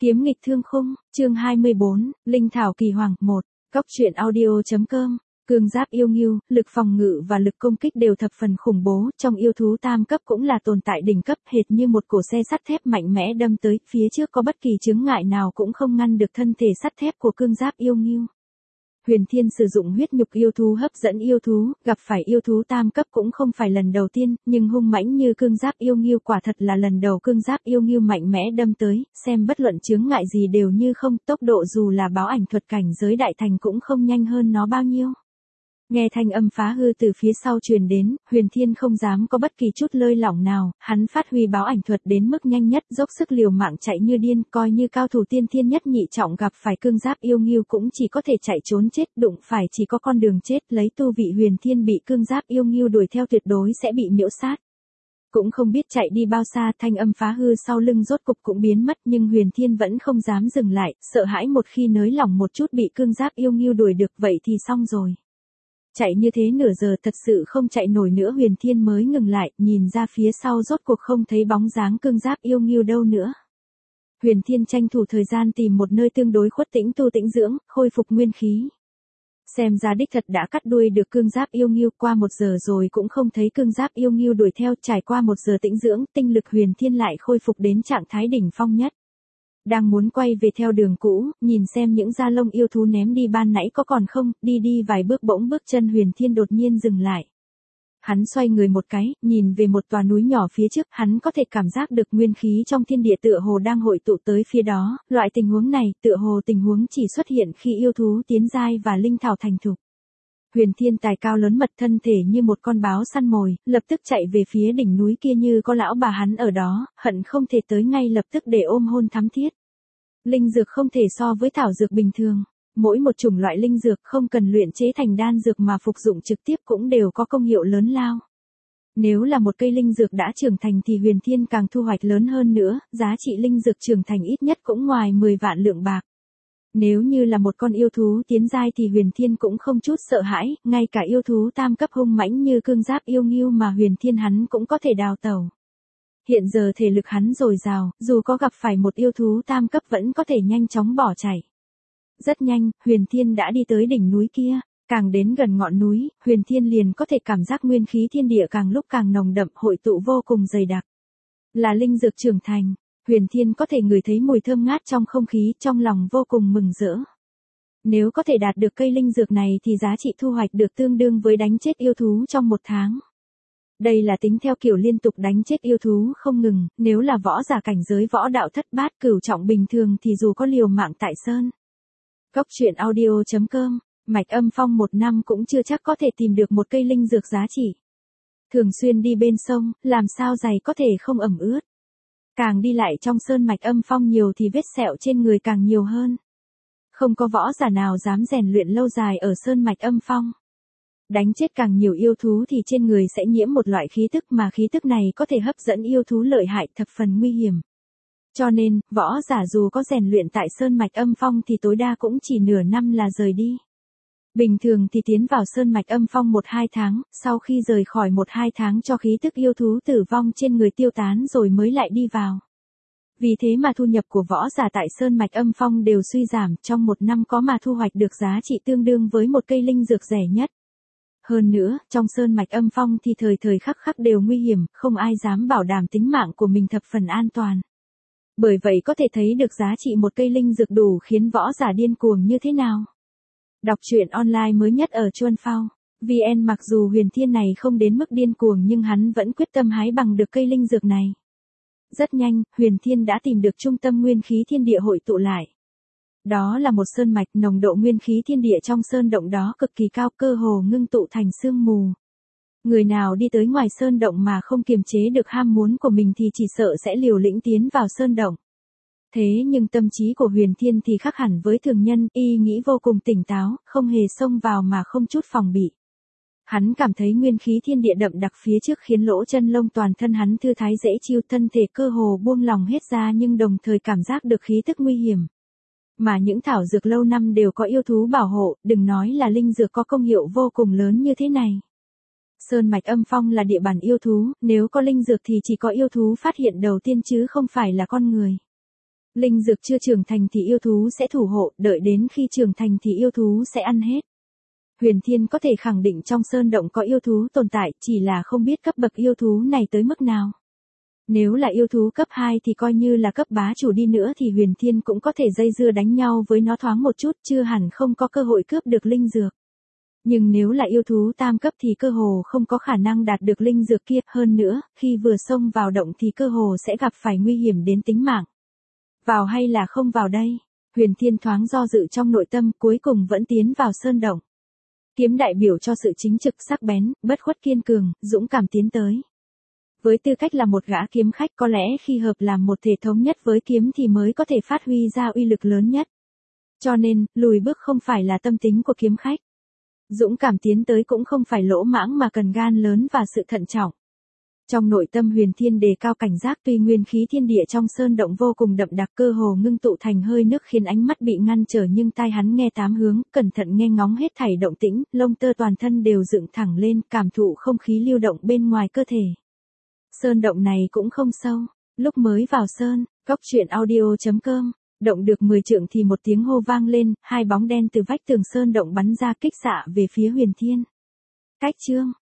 Kiếm nghịch thương khung, chương 24, Linh thảo kỳ hoàng, 1, Cóc truyện audio.com. Cương giáp yêu nghiêu, lực phòng ngự và lực công kích đều thập phần khủng bố, trong yêu thú tam cấp cũng là tồn tại đỉnh cấp, hệt như một cổ xe sắt thép mạnh mẽ đâm tới, phía trước có bất kỳ chướng ngại nào cũng không ngăn được thân thể sắt thép của cương giáp yêu nghiêu. Huyền Thiên sử dụng huyết nhục yêu thú hấp dẫn yêu thú, gặp phải yêu thú tam cấp cũng không phải lần đầu tiên, nhưng hung mãnh như cương giáp yêu nghiêu quả thật là lần đầu cương giáp yêu nghiêu mạnh mẽ đâm tới, xem bất luận chướng ngại gì đều như không, tốc độ dù là báo ảnh thuật cảnh giới đại thành cũng không nhanh hơn nó bao nhiêu. Nghe thanh âm phá hư từ phía sau truyền đến, Huyền Thiên không dám có bất kỳ chút lơi lỏng nào, hắn phát huy báo ảnh thuật đến mức nhanh nhất, dốc sức liều mạng chạy như điên, coi như cao thủ tiên thiên nhất nhị trọng gặp phải cương giáp yêu nghiêu cũng chỉ có thể chạy trốn chết, đụng phải chỉ có con đường chết, lấy tu vị Huyền Thiên bị cương giáp yêu nghiêu đuổi theo tuyệt đối sẽ bị miễu sát. Cũng không biết chạy đi bao xa, thanh âm phá hư sau lưng rốt cục cũng biến mất, nhưng Huyền Thiên vẫn không dám dừng lại, sợ hãi một khi nới lỏng một chút bị cương giáp yêu nghiêu đuổi được vậy thì xong rồi. Chạy như thế nửa giờ thật sự không chạy nổi nữa, Huyền Thiên mới ngừng lại, nhìn ra phía sau rốt cuộc không thấy bóng dáng cương giáp yêu nghiêu đâu nữa. Huyền Thiên tranh thủ thời gian tìm một nơi tương đối khuất tĩnh tu tĩnh dưỡng, khôi phục nguyên khí. Xem ra đích thật đã cắt đuôi được cương giáp yêu nghiêu, qua 1 giờ rồi cũng không thấy cương giáp yêu nghiêu đuổi theo, trải qua 1 giờ tĩnh dưỡng, tinh lực Huyền Thiên lại khôi phục đến trạng thái đỉnh phong nhất. Đang muốn quay về theo đường cũ, nhìn xem những da lông yêu thú ném đi ban nãy có còn không, đi vài bước bỗng bước chân Huyền Thiên đột nhiên dừng lại. Hắn xoay người một cái, nhìn về một tòa núi nhỏ phía trước, hắn có thể cảm giác được nguyên khí trong thiên địa tựa hồ đang hội tụ tới phía đó, loại tình huống này, tựa hồ tình huống chỉ xuất hiện khi yêu thú tiến giai và linh thảo thành thục. Huyền Thiên tài cao lớn mật, thân thể như một con báo săn mồi, lập tức chạy về phía đỉnh núi kia như có lão bà hắn ở đó, hận không thể tới ngay lập tức để ôm hôn thắm thiết. Linh dược không thể so với thảo dược bình thường, mỗi một chủng loại linh dược không cần luyện chế thành đan dược mà phục dụng trực tiếp cũng đều có công hiệu lớn lao. Nếu là một cây linh dược đã trưởng thành thì Huyền Thiên càng thu hoạch lớn hơn nữa, giá trị linh dược trưởng thành ít nhất cũng ngoài 10 vạn lượng bạc. Nếu như là một con yêu thú tiến giai thì Huyền Thiên cũng không chút sợ hãi, ngay cả yêu thú tam cấp hung mãnh như cương giáp yêu nghiêu mà Huyền Thiên hắn cũng có thể đào tẩu. Hiện giờ thể lực hắn dồi dào, dù có gặp phải một yêu thú tam cấp vẫn có thể nhanh chóng bỏ chạy. Rất nhanh, Huyền Thiên đã đi tới đỉnh núi kia, càng đến gần ngọn núi, Huyền Thiên liền có thể cảm giác nguyên khí thiên địa càng lúc càng nồng đậm, hội tụ vô cùng dày đặc. Là linh dược trưởng thành. Huyền Thiên có thể ngửi thấy mùi thơm ngát trong không khí, trong lòng vô cùng mừng rỡ. Nếu có thể đạt được cây linh dược này thì giá trị thu hoạch được tương đương với đánh chết yêu thú trong 1 tháng. Đây là tính theo kiểu liên tục đánh chết yêu thú không ngừng, nếu là võ giả cảnh giới võ đạo thất bát cửu trọng bình thường thì dù có liều mạng tại sơn. Cóc truyện audio.com, Mạch Âm Phong 1 năm cũng chưa chắc có thể tìm được một cây linh dược giá trị. Thường xuyên đi bên sông, làm sao giày có thể không ẩm ướt. Càng đi lại trong sơn Mạch Âm Phong nhiều thì vết sẹo trên người càng nhiều hơn. Không có võ giả nào dám rèn luyện lâu dài ở sơn Mạch Âm Phong. Đánh chết càng nhiều yêu thú thì trên người sẽ nhiễm một loại khí tức mà khí tức này có thể hấp dẫn yêu thú lợi hại, thập phần nguy hiểm. Cho nên, võ giả dù có rèn luyện tại sơn Mạch Âm Phong thì tối đa cũng chỉ nửa năm là rời đi. Bình thường thì tiến vào sơn Mạch Âm Phong 1-2 tháng, sau khi rời khỏi 1-2 tháng cho khí tức yêu thú tử vong trên người tiêu tán rồi mới lại đi vào. Vì thế mà thu nhập của võ giả tại sơn Mạch Âm Phong đều suy giảm, trong 1 năm có mà thu hoạch được giá trị tương đương với một cây linh dược rẻ nhất. Hơn nữa, trong sơn Mạch Âm Phong thì thời thời khắc khắc đều nguy hiểm, không ai dám bảo đảm tính mạng của mình thập phần an toàn. Bởi vậy có thể thấy được giá trị một cây linh dược đủ khiến võ giả điên cuồng như thế nào. Đọc truyện online mới nhất ở Chuan Phao VN. Mặc dù Huyền Thiên này không đến mức điên cuồng nhưng hắn vẫn quyết tâm hái bằng được cây linh dược này. Rất nhanh, Huyền Thiên đã tìm được trung tâm nguyên khí thiên địa hội tụ lại. Đó là một sơn mạch, nồng độ nguyên khí thiên địa trong sơn động đó cực kỳ cao, cơ hồ ngưng tụ thành sương mù. Người nào đi tới ngoài sơn động mà không kiềm chế được ham muốn của mình thì chỉ sợ sẽ liều lĩnh tiến vào sơn động. Thế nhưng tâm trí của Huyền Thiên thì khác hẳn với thường nhân, y nghĩ vô cùng tỉnh táo, không hề xông vào mà không chút phòng bị. Hắn cảm thấy nguyên khí thiên địa đậm đặc phía trước khiến lỗ chân lông toàn thân hắn thư thái dễ chịu, thân thể cơ hồ buông lòng hết ra nhưng đồng thời cảm giác được khí tức nguy hiểm. Mà những thảo dược lâu năm đều có yêu thú bảo hộ, đừng nói là linh dược có công hiệu vô cùng lớn như thế này. Sơn Mạch Âm Phong là địa bàn yêu thú, nếu có linh dược thì chỉ có yêu thú phát hiện đầu tiên chứ không phải là con người. Linh dược chưa trưởng thành thì yêu thú sẽ thủ hộ, đợi đến khi trưởng thành thì yêu thú sẽ ăn hết. Huyền Thiên có thể khẳng định trong sơn động có yêu thú tồn tại, chỉ là không biết cấp bậc yêu thú này tới mức nào. Nếu là yêu thú cấp 2 thì coi như là cấp bá chủ đi nữa thì Huyền Thiên cũng có thể dây dưa đánh nhau với nó thoáng một chút, chưa hẳn không có cơ hội cướp được linh dược. Nhưng nếu là yêu thú tam cấp thì cơ hồ không có khả năng đạt được linh dược kia, hơn nữa, khi vừa xông vào động thì cơ hồ sẽ gặp phải nguy hiểm đến tính mạng. Vào hay là không vào đây? Huyền Thiên thoáng do dự trong nội tâm, cuối cùng vẫn tiến vào sơn động. Kiếm đại biểu cho sự chính trực sắc bén, bất khuất kiên cường, dũng cảm tiến tới. Với tư cách là một gã kiếm khách, có lẽ khi hợp làm một thể thống nhất với kiếm thì mới có thể phát huy ra uy lực lớn nhất. Cho nên, lùi bước không phải là tâm tính của kiếm khách. Dũng cảm tiến tới cũng không phải lỗ mãng mà cần gan lớn và sự thận trọng. Trong nội tâm Huyền Thiên đề cao cảnh giác, tuy nguyên khí thiên địa trong sơn động vô cùng đậm đặc, cơ hồ ngưng tụ thành hơi nước khiến ánh mắt bị ngăn trở, nhưng tai hắn nghe tám hướng, cẩn thận nghe ngóng hết thảy động tĩnh, lông tơ toàn thân đều dựng thẳng lên, cảm thụ không khí lưu động bên ngoài cơ thể. Sơn động này cũng không sâu. Lúc mới vào sơn, Cốc Truyện Audio.com, động được 10 trượng thì một tiếng hô vang lên, hai bóng đen từ vách tường sơn động bắn ra kích xạ về phía Huyền Thiên. Cách chương